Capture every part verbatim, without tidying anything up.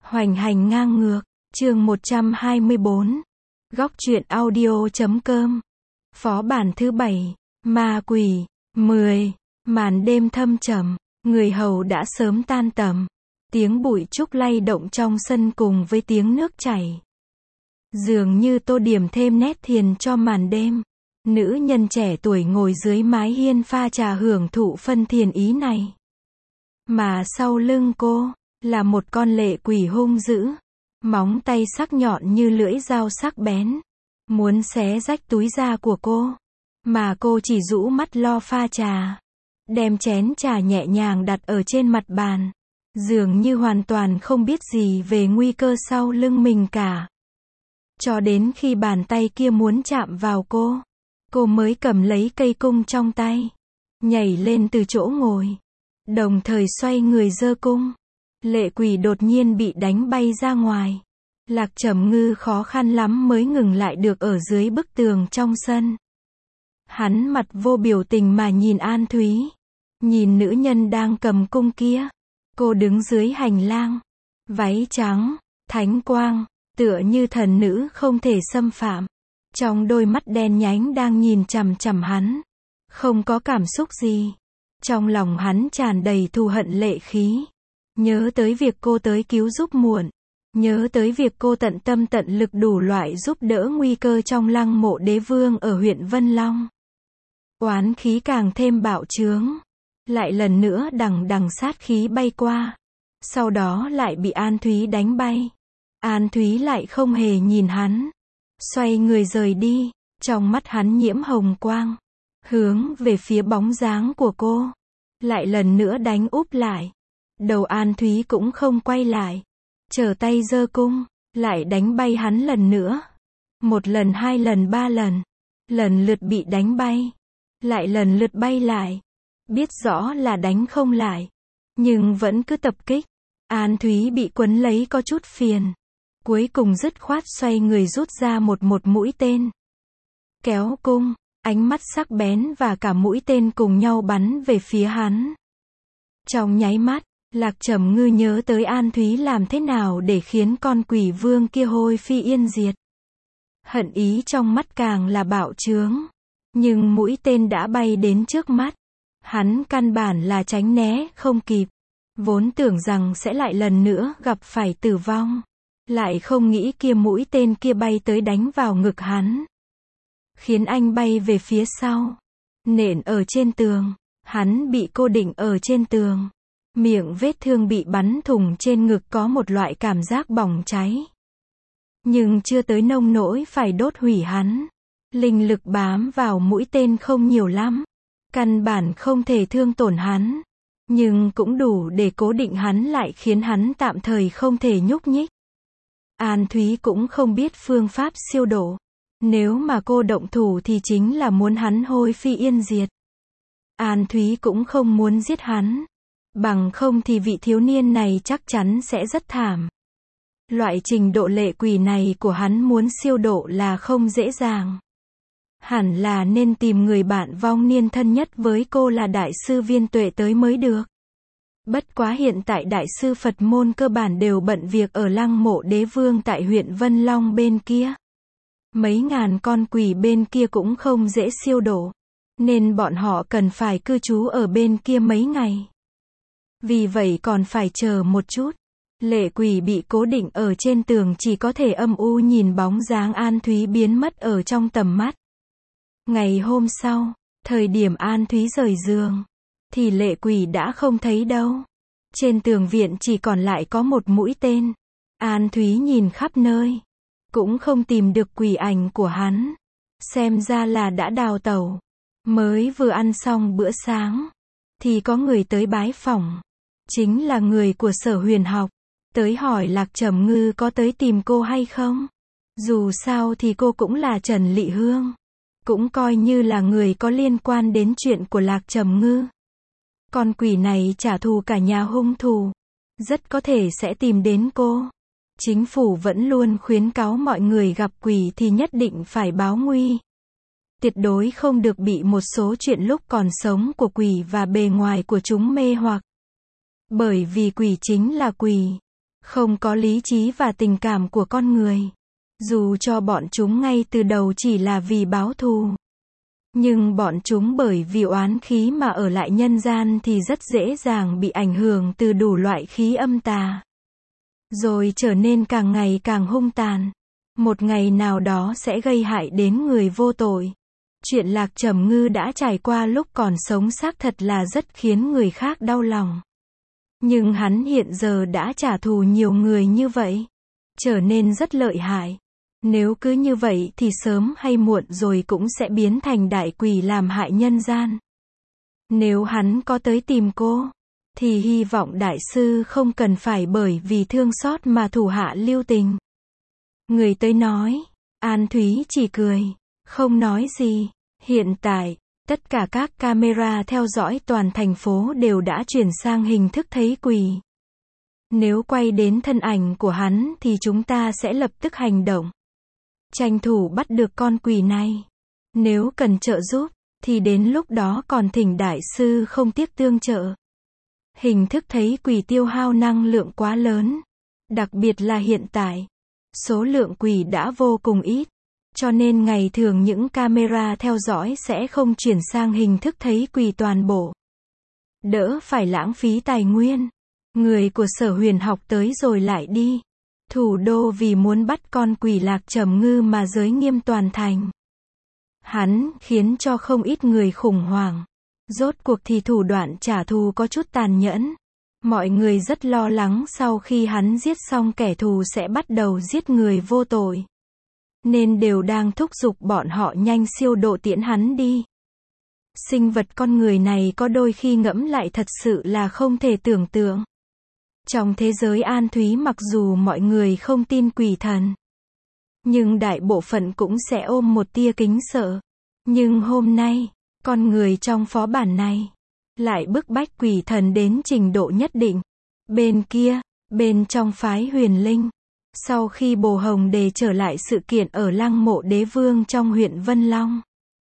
Hoành hành ngang ngược, chương một trăm hai mươi bốn. Góc truyện audio.com. Phó bản thứ bảy, ma quỷ. mười. Màn đêm thâm trầm, người hầu đã sớm tan tầm. Tiếng bụi trúc lay động trong sân cùng với tiếng nước chảy. Dường như tô điểm thêm nét thiền cho màn đêm. Nữ nhân trẻ tuổi ngồi dưới mái hiên pha trà hưởng thụ phân thiền ý này. Mà sau lưng cô, là một con lệ quỷ hung dữ. Móng tay sắc nhọn như lưỡi dao sắc bén. Muốn xé rách túi da của cô. Mà cô chỉ rũ mắt lo pha trà. Đem chén trà nhẹ nhàng đặt ở trên mặt bàn. Dường như hoàn toàn không biết gì về nguy cơ sau lưng mình cả. Cho đến khi bàn tay kia muốn chạm vào cô. Cô mới cầm lấy cây cung trong tay. Nhảy lên từ chỗ ngồi. Đồng thời xoay người giơ cung. Lệ quỷ đột nhiên bị đánh bay ra ngoài. Lạc Trầm Ngư khó khăn lắm mới ngừng lại được ở dưới bức tường trong sân. Hắn mặt vô biểu tình mà nhìn An Thúy. Nhìn nữ nhân đang cầm cung kia. Cô đứng dưới hành lang. Váy trắng, thánh quang, tựa như thần nữ không thể xâm phạm. Trong đôi mắt đen nhánh đang nhìn chằm chằm hắn. Không có cảm xúc gì. Trong lòng hắn tràn đầy thù hận lệ khí. Nhớ tới việc cô tới cứu giúp muộn. Nhớ tới việc cô tận tâm tận lực đủ loại giúp đỡ nguy cơ trong lăng mộ đế vương ở huyện Vân Long. Oán khí càng thêm bạo trướng. Lại lần nữa đằng đằng sát khí bay qua. Sau đó lại bị An Thúy đánh bay. An Thúy lại không hề nhìn hắn. Xoay người rời đi. Trong mắt hắn nhiễm hồng quang. Hướng về phía bóng dáng của cô. Lại lần nữa đánh úp lại. Đầu An Thúy cũng không quay lại. Trở tay giơ cung. Lại đánh bay hắn lần nữa. Một lần, hai lần, ba lần. Lần lượt bị đánh bay. Lại lần lượt bay lại. Biết rõ là đánh không lại. Nhưng vẫn cứ tập kích. An Thúy bị quấn lấy có chút phiền. Cuối cùng dứt khoát xoay người rút ra một một mũi tên. Kéo cung. Ánh mắt sắc bén và cả mũi tên cùng nhau bắn về phía hắn. Trong nháy mắt, Lạc Trầm Ngư nhớ tới An Thúy làm thế nào để khiến con quỷ vương kia hôi phi yên diệt. Hận ý trong mắt càng là bạo trướng. Nhưng mũi tên đã bay đến trước mắt. Hắn căn bản là tránh né không kịp. Vốn tưởng rằng sẽ lại lần nữa gặp phải tử vong. Lại không nghĩ kia mũi tên kia bay tới đánh vào ngực hắn. Khiến anh bay về phía sau. Nện ở trên tường. Hắn bị cô định ở trên tường. Miệng vết thương bị bắn thủng trên ngực có một loại cảm giác bỏng cháy. Nhưng chưa tới nông nỗi phải đốt hủy hắn. Linh lực bám vào mũi tên không nhiều lắm. Căn bản không thể thương tổn hắn. Nhưng cũng đủ để cố định hắn lại khiến hắn tạm thời không thể nhúc nhích. An Thúy cũng không biết phương pháp siêu độ. Nếu mà cô động thủ thì chính là muốn hắn hôi phi yên diệt. An Thúy cũng không muốn giết hắn. Bằng không thì vị thiếu niên này chắc chắn sẽ rất thảm. Loại trình độ lệ quỷ này của hắn muốn siêu độ là không dễ dàng. Hẳn là nên tìm người bạn vong niên thân nhất với cô là Đại sư Viên Tuệ tới mới được. Bất quá hiện tại Đại sư Phật môn cơ bản đều bận việc ở lăng mộ đế vương tại huyện Vân Long bên kia. Mấy ngàn con quỷ bên kia cũng không dễ siêu độ. Nên bọn họ cần phải cư trú ở bên kia mấy ngày. Vì vậy còn phải chờ một chút. Lệ quỷ bị cố định ở trên tường chỉ có thể âm u nhìn bóng dáng An Thúy biến mất ở trong tầm mắt. Ngày hôm sau, thời điểm An Thúy rời giường, thì lệ quỷ đã không thấy đâu. Trên tường viện chỉ còn lại có một mũi tên. An Thúy nhìn khắp nơi. Cũng không tìm được quỷ ảnh của hắn. Xem ra là đã đào tẩu. Mới vừa ăn xong bữa sáng. Thì có người tới bái phỏng. Chính là người của Sở Huyền Học. Tới hỏi Lạc Trầm Ngư có tới tìm cô hay không. Dù sao thì cô cũng là Trần Lị Hương. Cũng coi như là người có liên quan đến chuyện của Lạc Trầm Ngư. Con quỷ này trả thù cả nhà hung thủ. Rất có thể sẽ tìm đến cô. Chính phủ vẫn luôn khuyến cáo mọi người gặp quỷ thì nhất định phải báo nguy. Tuyệt đối không được bị một số chuyện lúc còn sống của quỷ và bề ngoài của chúng mê hoặc. Bởi vì quỷ chính là quỷ. không có lý trí và tình cảm của con người. Dù cho bọn chúng ngay từ đầu chỉ là vì báo thù. Nhưng bọn chúng bởi vì oán khí mà ở lại nhân gian thì rất dễ dàng bị ảnh hưởng từ đủ loại khí âm tà. Rồi trở nên càng ngày càng hung tàn. Một ngày nào đó sẽ gây hại đến người vô tội. Chuyện Lạc Trầm Ngư đã trải qua lúc còn sống xác thật là rất khiến người khác đau lòng. Nhưng hắn hiện giờ đã trả thù nhiều người như vậy. Trở nên rất lợi hại. Nếu cứ như vậy thì sớm hay muộn rồi cũng sẽ biến thành đại quỷ làm hại nhân gian. Nếu hắn có tới tìm cô, thì hy vọng đại sư không cần phải bởi vì thương xót mà thủ hạ lưu tình. Người tới nói, An Thúy chỉ cười, không nói gì. Hiện tại, tất cả các camera theo dõi toàn thành phố đều đã chuyển sang hình thức thấy quỷ. Nếu quay đến thân ảnh của hắn thì chúng ta sẽ lập tức hành động. Tranh thủ bắt được con quỷ này. Nếu cần trợ giúp, thì đến lúc đó còn thỉnh đại sư không tiếc tương trợ. Hình thức thấy quỷ tiêu hao năng lượng quá lớn. Đặc biệt là hiện tại. Số lượng quỷ đã vô cùng ít. Cho nên ngày thường những camera theo dõi sẽ không chuyển sang hình thức thấy quỷ toàn bộ. Đỡ phải lãng phí tài nguyên. Người của Sở Huyền học tới rồi lại đi. Thủ đô vì muốn bắt con quỷ Lạc Trầm Ngư mà giới nghiêm toàn thành. Hắn khiến cho không ít người khủng hoảng. Rốt cuộc thì thủ đoạn trả thù có chút tàn nhẫn. Mọi người rất lo lắng sau khi hắn giết xong kẻ thù sẽ bắt đầu giết người vô tội. Nên đều đang thúc giục bọn họ nhanh siêu độ tiễn hắn đi. Sinh vật con người này có đôi khi ngẫm lại thật sự là không thể tưởng tượng. Trong thế giới An Thúy mặc dù mọi người không tin quỷ thần, nhưng đại bộ phận cũng sẽ ôm một tia kính sợ. Nhưng hôm nay, con người trong phó bản này lại bức bách quỷ thần đến trình độ nhất định. Bên kia, bên trong phái Huyền Linh, sau khi Bồ Hồng Đề trở lại sự kiện ở Lăng Mộ Đế Vương trong huyện Vân Long,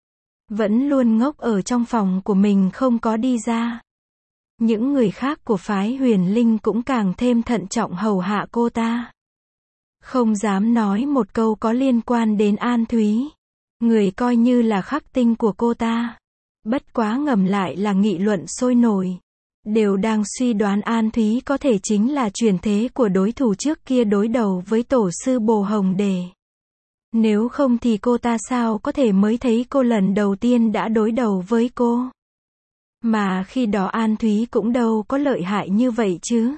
vẫn luôn ngốc ở trong phòng của mình không có đi ra. Những người khác của phái Huyền Linh cũng càng thêm thận trọng hầu hạ cô ta. Không dám nói một câu có liên quan đến An Thúy. Người coi như là khắc tinh của cô ta. Bất quá ngầm lại là nghị luận sôi nổi. Đều đang suy đoán An Thúy có thể chính là chuyển thế của đối thủ trước kia đối đầu với tổ sư Bồ Hồng Đề. Nếu không thì cô ta sao có thể mới thấy cô lần đầu tiên đã đối đầu với cô. Mà khi đó An Thúy cũng đâu có lợi hại như vậy chứ.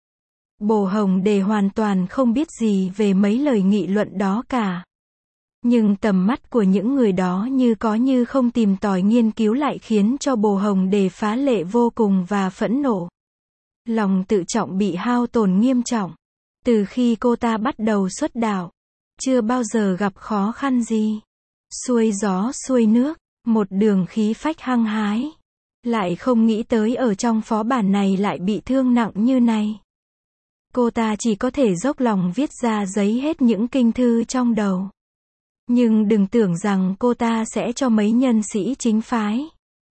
Bồ Hồng Đề hoàn toàn không biết gì về mấy lời nghị luận đó cả. Nhưng tầm mắt của những người đó như có như không tìm tòi nghiên cứu lại khiến cho Bồ Hồng Đề phá lệ vô cùng và phẫn nộ. Lòng tự trọng bị hao tổn nghiêm trọng. Từ khi cô ta bắt đầu xuất đạo, chưa bao giờ gặp khó khăn gì. Xuôi gió xuôi nước, một đường khí phách hăng hái. Lại không nghĩ tới ở trong phó bản này lại bị thương nặng như này. Cô ta chỉ có thể dốc lòng viết ra giấy hết những kinh thư trong đầu. Nhưng đừng tưởng rằng cô ta sẽ cho mấy nhân sĩ chính phái.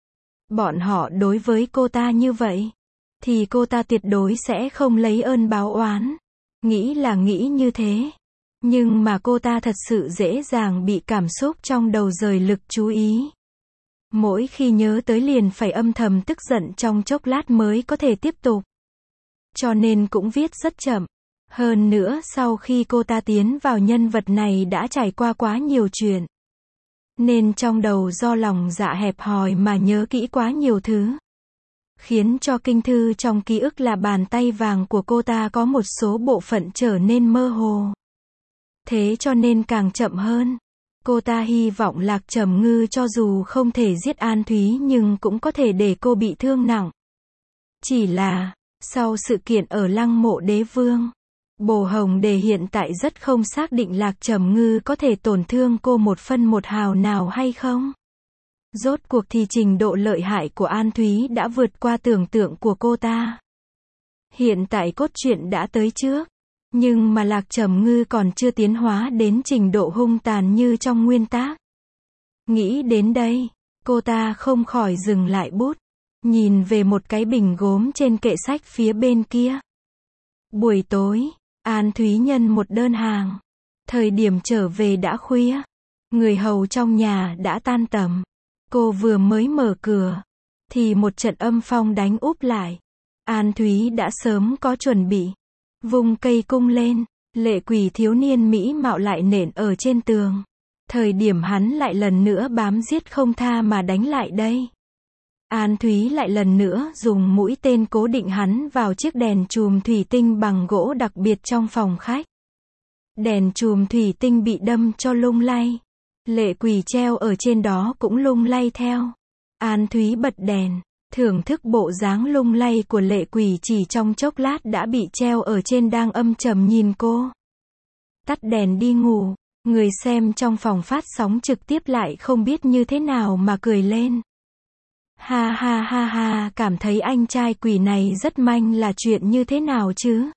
Bọn họ đối với cô ta như vậy, thì cô ta tuyệt đối sẽ không lấy ơn báo oán. Nghĩ là nghĩ như thế. Nhưng mà cô ta thật sự dễ dàng bị cảm xúc trong đầu rời lực chú ý. Mỗi khi nhớ tới liền phải âm thầm tức giận trong chốc lát mới có thể tiếp tục. Cho nên cũng viết rất chậm. Hơn nữa sau khi cô ta tiến vào nhân vật này đã trải qua quá nhiều chuyện. Nên trong đầu do lòng dạ hẹp hòi mà nhớ kỹ quá nhiều thứ. Khiến cho kinh thư trong ký ức là bàn tay vàng của cô ta có một số bộ phận trở nên mơ hồ. Thế cho nên càng chậm hơn. Cô ta hy vọng Lạc Trầm Ngư cho dù không thể giết An Thúy nhưng cũng có thể để cô bị thương nặng. Chỉ là, sau sự kiện ở Lăng Mộ Đế Vương, Bồ Hồng Đề hiện tại rất không xác định Lạc Trầm Ngư có thể tổn thương cô một phân một hào nào hay không. Rốt cuộc thì trình độ lợi hại của An Thúy đã vượt qua tưởng tượng của cô ta. Hiện tại cốt truyện đã tới trước. Nhưng mà Lạc Trầm Ngư còn chưa tiến hóa đến trình độ hung tàn như trong nguyên tác. Nghĩ đến đây, cô ta không khỏi dừng lại bút. Nhìn về một cái bình gốm trên kệ sách phía bên kia. Buổi tối, An Thúy nhân một đơn hàng. Thời điểm trở về đã khuya. Người hầu trong nhà đã tan tầm. Cô vừa mới mở cửa, thì một trận âm phong đánh úp lại. An Thúy đã sớm có chuẩn bị. Vung cây cung lên, lệ quỷ thiếu niên mỹ mạo lại nện ở trên tường. Thời điểm hắn lại lần nữa bám giết không tha mà đánh lại đây. An Thúy lại lần nữa dùng mũi tên cố định hắn vào chiếc đèn chùm thủy tinh bằng gỗ đặc biệt trong phòng khách. Đèn chùm thủy tinh bị đâm cho lung lay. Lệ quỷ treo ở trên đó cũng lung lay theo. An Thúy bật đèn, thưởng thức bộ dáng lung lay của lệ quỷ chỉ trong chốc lát đã bị treo ở trên đang âm trầm nhìn cô. Tắt đèn đi ngủ, người xem trong phòng phát sóng trực tiếp lại không biết như thế nào mà cười lên. Ha ha ha ha, cảm thấy anh trai quỷ này rất manh là chuyện như thế nào chứ?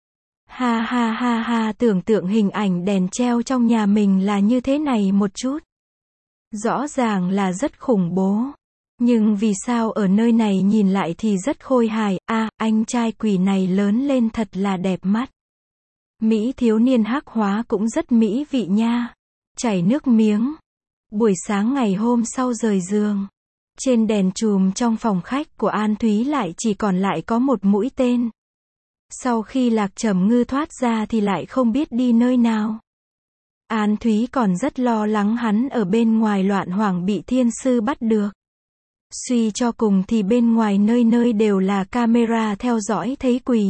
Ha ha ha ha, tưởng tượng hình ảnh đèn treo trong nhà mình là như thế này một chút. Rõ ràng là rất khủng bố. Nhưng vì sao ở nơi này nhìn lại thì rất khôi hài, a à, anh trai quỷ này lớn lên thật là đẹp mắt. Mỹ thiếu niên hắc hóa cũng rất mỹ vị nha. Chảy nước miếng. Buổi sáng ngày hôm sau rời giường. Trên đèn chùm trong phòng khách của An Thúy lại chỉ còn lại có một mũi tên. Sau khi Lạc Trầm Ngư thoát ra thì lại không biết đi nơi nào. An Thúy còn rất lo lắng hắn ở bên ngoài loạn hoảng bị thiên sư bắt được. Suy cho cùng thì bên ngoài nơi nơi đều là camera theo dõi thấy quỷ.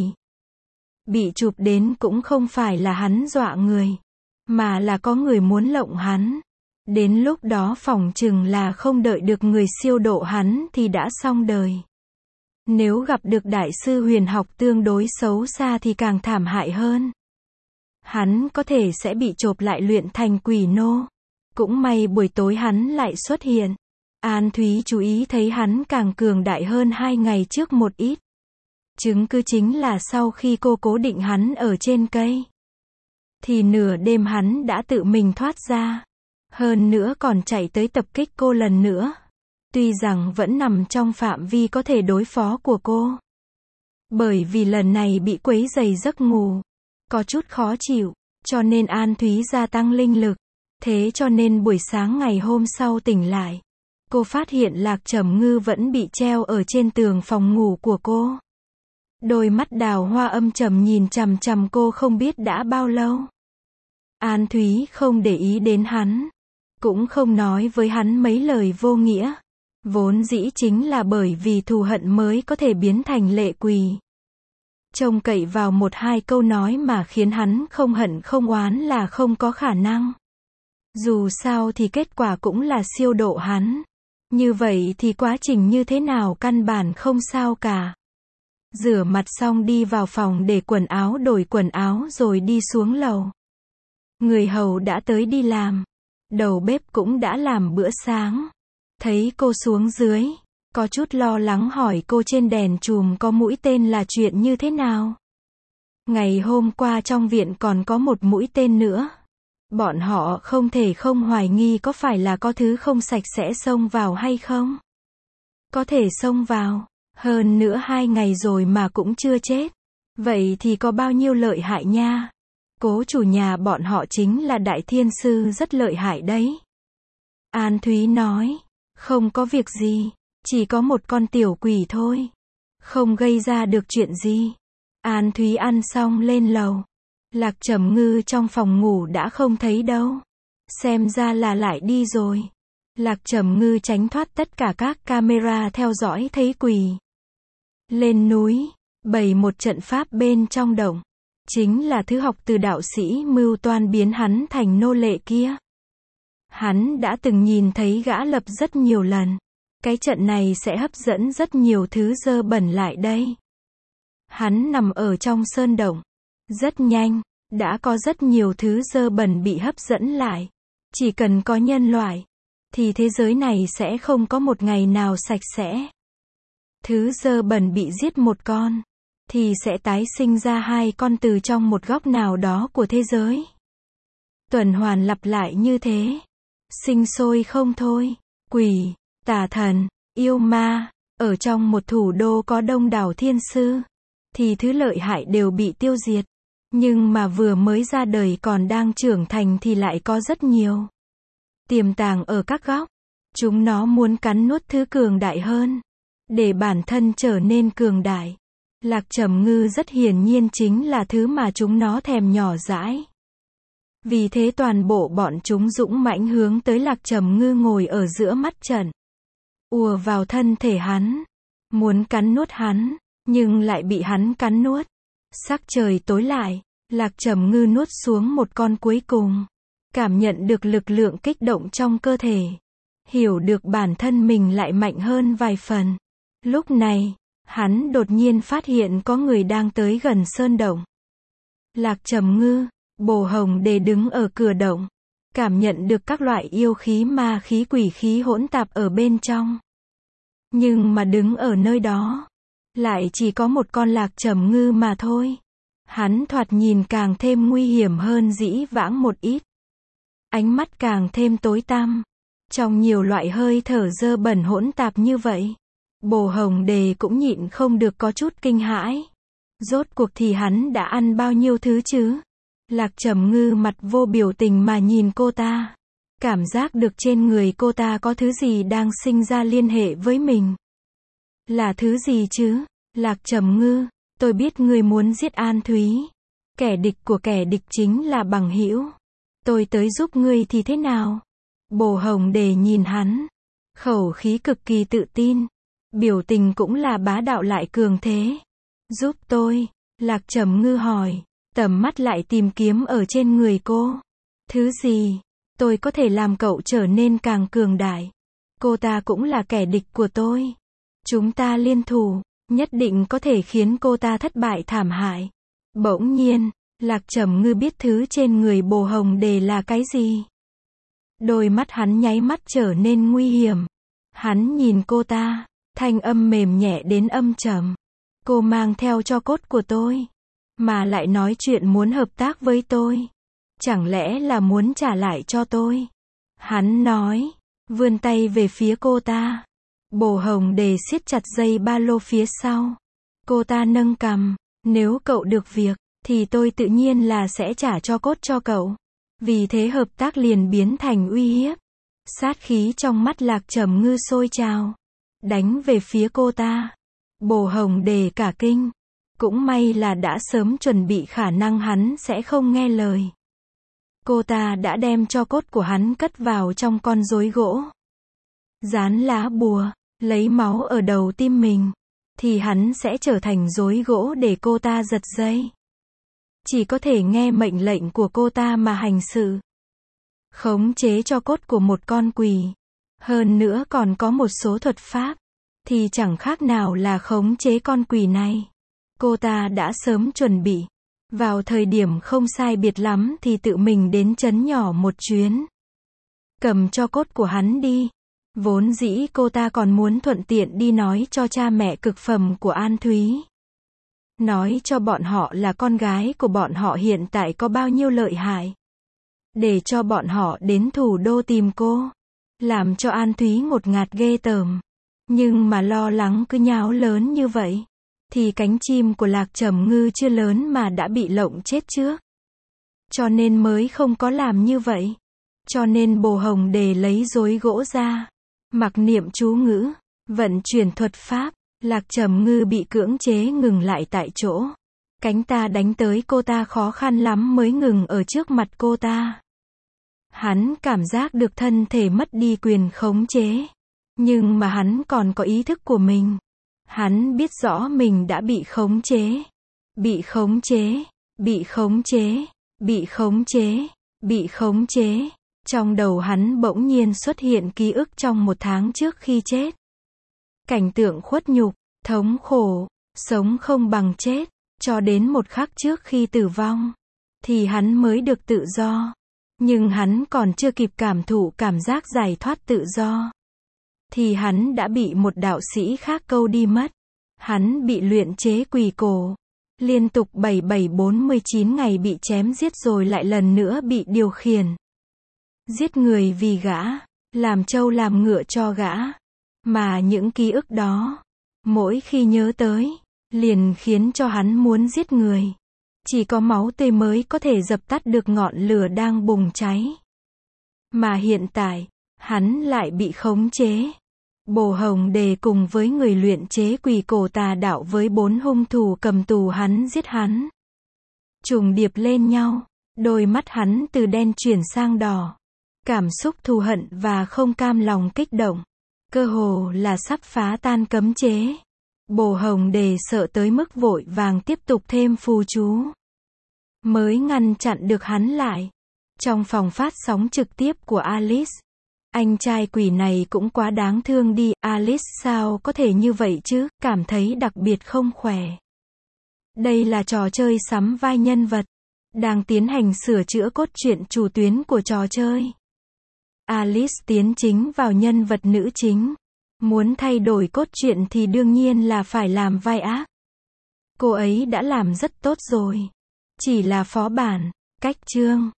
Bị chụp đến cũng không phải là hắn dọa người, mà là có người muốn lộng hắn. Đến lúc đó phỏng chừng là không đợi được người siêu độ hắn thì đã xong đời. Nếu gặp được đại sư huyền học tương đối xấu xa thì càng thảm hại hơn. Hắn có thể sẽ bị chộp lại luyện thành quỷ nô. Cũng may buổi tối hắn lại xuất hiện. An Thúy chú ý thấy hắn càng cường đại hơn hai ngày trước một ít. Chứng cứ chính là sau khi cô cố định hắn ở trên cây, thì nửa đêm hắn đã tự mình thoát ra. Hơn nữa còn chạy tới tập kích cô lần nữa. Tuy rằng vẫn nằm trong phạm vi có thể đối phó của cô. Bởi vì lần này bị quấy rầy giấc ngủ, có chút khó chịu, cho nên An Thúy gia tăng linh lực. Thế cho nên buổi sáng ngày hôm sau tỉnh lại, cô phát hiện Lạc Trầm Ngư vẫn bị treo ở trên tường phòng ngủ của cô. Đôi mắt đào hoa âm trầm nhìn chằm chằm cô không biết đã bao lâu. An Thúy không để ý đến hắn, cũng không nói với hắn mấy lời vô nghĩa. Vốn dĩ chính là bởi vì thù hận mới có thể biến thành lệ quỷ. Trông cậy vào một hai câu nói mà khiến hắn không hận không oán là không có khả năng. Dù sao thì kết quả cũng là siêu độ hắn. Như vậy thì quá trình như thế nào căn bản không sao cả. Rửa mặt xong đi vào phòng để quần áo đổi quần áo rồi đi xuống lầu. Người hầu đã tới đi làm. Đầu bếp cũng đã làm bữa sáng. Thấy cô xuống dưới, có chút lo lắng hỏi cô trên đèn chùm có mũi tên là chuyện như thế nào. Ngày hôm qua trong viện còn có một mũi tên nữa. Bọn họ không thể không hoài nghi có phải là có thứ không sạch sẽ xông vào hay không. Có thể xông vào, hơn nữa hai ngày rồi mà cũng chưa chết. Vậy thì có bao nhiêu lợi hại nha. Cố chủ nhà bọn họ chính là đại thiên sư rất lợi hại đấy. An Thúy nói, không có việc gì, chỉ có một con tiểu quỷ thôi. Không gây ra được chuyện gì. An Thúy ăn xong lên lầu. Lạc Trầm Ngư trong phòng ngủ đã không thấy đâu. Xem ra là lại đi rồi. Lạc Trầm Ngư tránh thoát tất cả các camera theo dõi thấy quỷ. Lên núi, bày một trận pháp bên trong động. Chính là thứ học từ đạo sĩ mưu toan biến hắn thành nô lệ kia. Hắn đã từng nhìn thấy gã lập rất nhiều lần. Cái trận này sẽ hấp dẫn rất nhiều thứ dơ bẩn lại đây. Hắn nằm ở trong sơn động. Rất nhanh, đã có rất nhiều thứ dơ bẩn bị hấp dẫn lại. Chỉ cần có nhân loại, thì thế giới này sẽ không có một ngày nào sạch sẽ. Thứ dơ bẩn bị giết một con, thì sẽ tái sinh ra hai con từ trong một góc nào đó của thế giới. Tuần hoàn lặp lại như thế. Sinh sôi không thôi. Quỷ, tà thần, yêu ma, ở trong một thủ đô có đông đảo thiên sư, thì thứ lợi hại đều bị tiêu diệt. Nhưng mà vừa mới ra đời còn đang trưởng thành thì lại có rất nhiều tiềm tàng ở các góc. Chúng nó muốn cắn nuốt thứ cường đại hơn, để bản thân trở nên cường đại. Lạc Trầm Ngư rất hiển nhiên chính là thứ mà chúng nó thèm nhỏ dãi. Vì thế toàn bộ bọn chúng dũng mãnh hướng tới Lạc Trầm Ngư ngồi ở giữa mắt trận. Ùa vào thân thể hắn, muốn cắn nuốt hắn, nhưng lại bị hắn cắn nuốt. Sắc trời tối lại, Lạc Trầm Ngư nuốt xuống một con cuối cùng. Cảm nhận được lực lượng kích động trong cơ thể. Hiểu được bản thân mình lại mạnh hơn vài phần. Lúc này, hắn đột nhiên phát hiện có người đang tới gần sơn động. Lạc Trầm Ngư, Bồ Hồng Đề đứng ở cửa động. Cảm nhận được các loại yêu khí ma khí quỷ khí hỗn tạp ở bên trong. Nhưng mà đứng ở nơi đó, lại chỉ có một con Lạc Trầm Ngư mà thôi. Hắn thoạt nhìn càng thêm nguy hiểm hơn dĩ vãng một ít. Ánh mắt càng thêm tối tăm. Trong nhiều loại hơi thở dơ bẩn hỗn tạp như vậy, Bồ Hồng Đề cũng nhịn không được có chút kinh hãi. Rốt cuộc thì hắn đã ăn bao nhiêu thứ chứ? Lạc Trầm Ngư mặt vô biểu tình mà nhìn cô ta. Cảm giác được trên người cô ta có thứ gì đang sinh ra liên hệ với mình. Là thứ gì chứ? Lạc Trầm Ngư, tôi biết ngươi muốn giết An Thúy. Kẻ địch của kẻ địch chính là bằng hữu. Tôi tới giúp ngươi thì thế nào? Bồ Hồng Đề nhìn hắn. Khẩu khí cực kỳ tự tin. Biểu tình cũng là bá đạo lại cường thế. Giúp tôi? Lạc Trầm Ngư hỏi. Tầm mắt lại tìm kiếm ở trên người cô. Thứ gì? Tôi có thể làm cậu trở nên càng cường đại. Cô ta cũng là kẻ địch của tôi. Chúng ta liên thủ, nhất định có thể khiến cô ta thất bại thảm hại. Bỗng nhiên, Lạc Trầm Ngư biết thứ trên người Bồ Hồng Đề là cái gì. Đôi mắt hắn nháy mắt trở nên nguy hiểm. Hắn nhìn cô ta, thanh âm mềm nhẹ đến âm trầm. Cô mang theo tro cốt của tôi, mà lại nói chuyện muốn hợp tác với tôi. Chẳng lẽ là muốn trả lại cho tôi? Hắn nói, vươn tay về phía cô ta. Bồ Hồng Đề siết chặt dây ba lô phía sau. Cô ta nâng cằm, nếu cậu được việc, thì tôi tự nhiên là sẽ trả cho cốt cho cậu. Vì thế hợp tác liền biến thành uy hiếp. Sát khí trong mắt Lạc Trầm Ngư sôi trào, đánh về phía cô ta. Bồ Hồng Đề cả kinh. Cũng may là đã sớm chuẩn bị khả năng hắn sẽ không nghe lời. Cô ta đã đem tro cốt của hắn cất vào trong con rối gỗ. Dán lá bùa, lấy máu ở đầu tim mình, thì hắn sẽ trở thành rối gỗ để cô ta giật dây. Chỉ có thể nghe mệnh lệnh của cô ta mà hành sự. Khống chế tro cốt của một con quỷ. Hơn nữa còn có một số thuật pháp. Thì chẳng khác nào là khống chế con quỷ này. Cô ta đã sớm chuẩn bị. Vào thời điểm không sai biệt lắm thì tự mình đến trấn nhỏ một chuyến. Cầm tro cốt của hắn đi. Vốn dĩ cô ta còn muốn thuận tiện đi nói cho cha mẹ cực phẩm của An Thúy. Nói cho bọn họ là con gái của bọn họ hiện tại có bao nhiêu lợi hại. Để cho bọn họ đến thủ đô tìm cô. Làm cho An Thúy ngột ngạt ghê tởm. Nhưng mà lo lắng cứ nháo lớn như vậy. Thì cánh chim của Lạc Trầm Ngư chưa lớn mà đã bị lộng chết trước. Cho nên mới không có làm như vậy. Cho nên Bồ Hồng Đề lấy rối gỗ ra. Mặc niệm chú ngữ. Vận chuyển thuật pháp. Lạc Trầm Ngư bị cưỡng chế ngừng lại tại chỗ. Cánh ta đánh tới cô ta khó khăn lắm mới ngừng ở trước mặt cô ta. Hắn cảm giác được thân thể mất đi quyền khống chế. Nhưng mà hắn còn có ý thức của mình. Hắn biết rõ mình đã bị khống chế. Bị khống chế. Bị khống chế. Bị khống chế. Bị khống chế. Trong đầu hắn bỗng nhiên xuất hiện ký ức trong một tháng trước khi chết. Cảnh tượng khuất nhục, thống khổ, sống không bằng chết, cho đến một khắc trước khi tử vong, thì hắn mới được tự do. Nhưng hắn còn chưa kịp cảm thụ cảm giác giải thoát tự do, thì hắn đã bị một đạo sĩ khác câu đi mất. Hắn bị luyện chế quỳ cổ, liên tục bảy bảy bốn mươi chín ngày bị chém giết rồi lại lần nữa bị điều khiển. Giết người vì gã, làm trâu làm ngựa cho gã. Mà những ký ức đó, mỗi khi nhớ tới, liền khiến cho hắn muốn giết người. Chỉ có máu tươi mới có thể dập tắt được ngọn lửa đang bùng cháy. Mà hiện tại, hắn lại bị khống chế. Bồ Hồng Đề cùng với người luyện chế quỷ cổ tà đạo với bốn hung thủ cầm tù hắn giết hắn. Trùng điệp lên nhau, đôi mắt hắn từ đen chuyển sang đỏ. Cảm xúc thù hận và không cam lòng kích động. Cơ hồ là sắp phá tan cấm chế. Bồ Hồng Đề sợ tới mức vội vàng tiếp tục thêm phù chú. Mới ngăn chặn được hắn lại. Trong phòng phát sóng trực tiếp của Alice. Anh trai quỷ này cũng quá đáng thương đi, Alice sao có thể như vậy chứ, cảm thấy đặc biệt không khỏe. Đây là trò chơi sắm vai nhân vật. Đang tiến hành sửa chữa cốt truyện chủ tuyến của trò chơi. Alice tiến chính vào nhân vật nữ chính. Muốn thay đổi cốt truyện thì đương nhiên là phải làm vai ác. Cô ấy đã làm rất tốt rồi. Chỉ là phó bản, cách chương.